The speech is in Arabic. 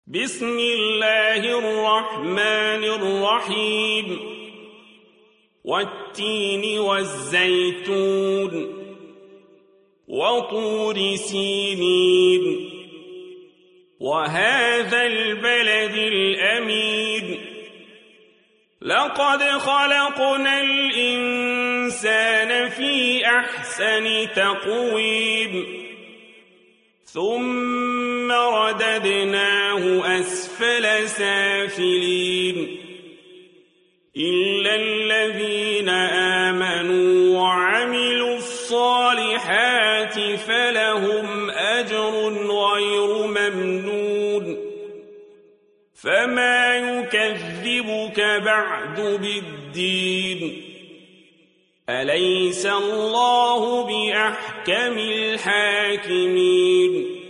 بسم الله الرحمن الرحيم والتين والزيتون وطور سينين وهذا البلد الأمين لقد خلقنا الإنسان في أحسن تقويم ثم رددناه أسفل سافلين إلا الذين آمنوا وعملوا الصالحات فلهم أجر غير ممنون فما يكذبك بعد بالدين أليس الله بأحكم الحاكمين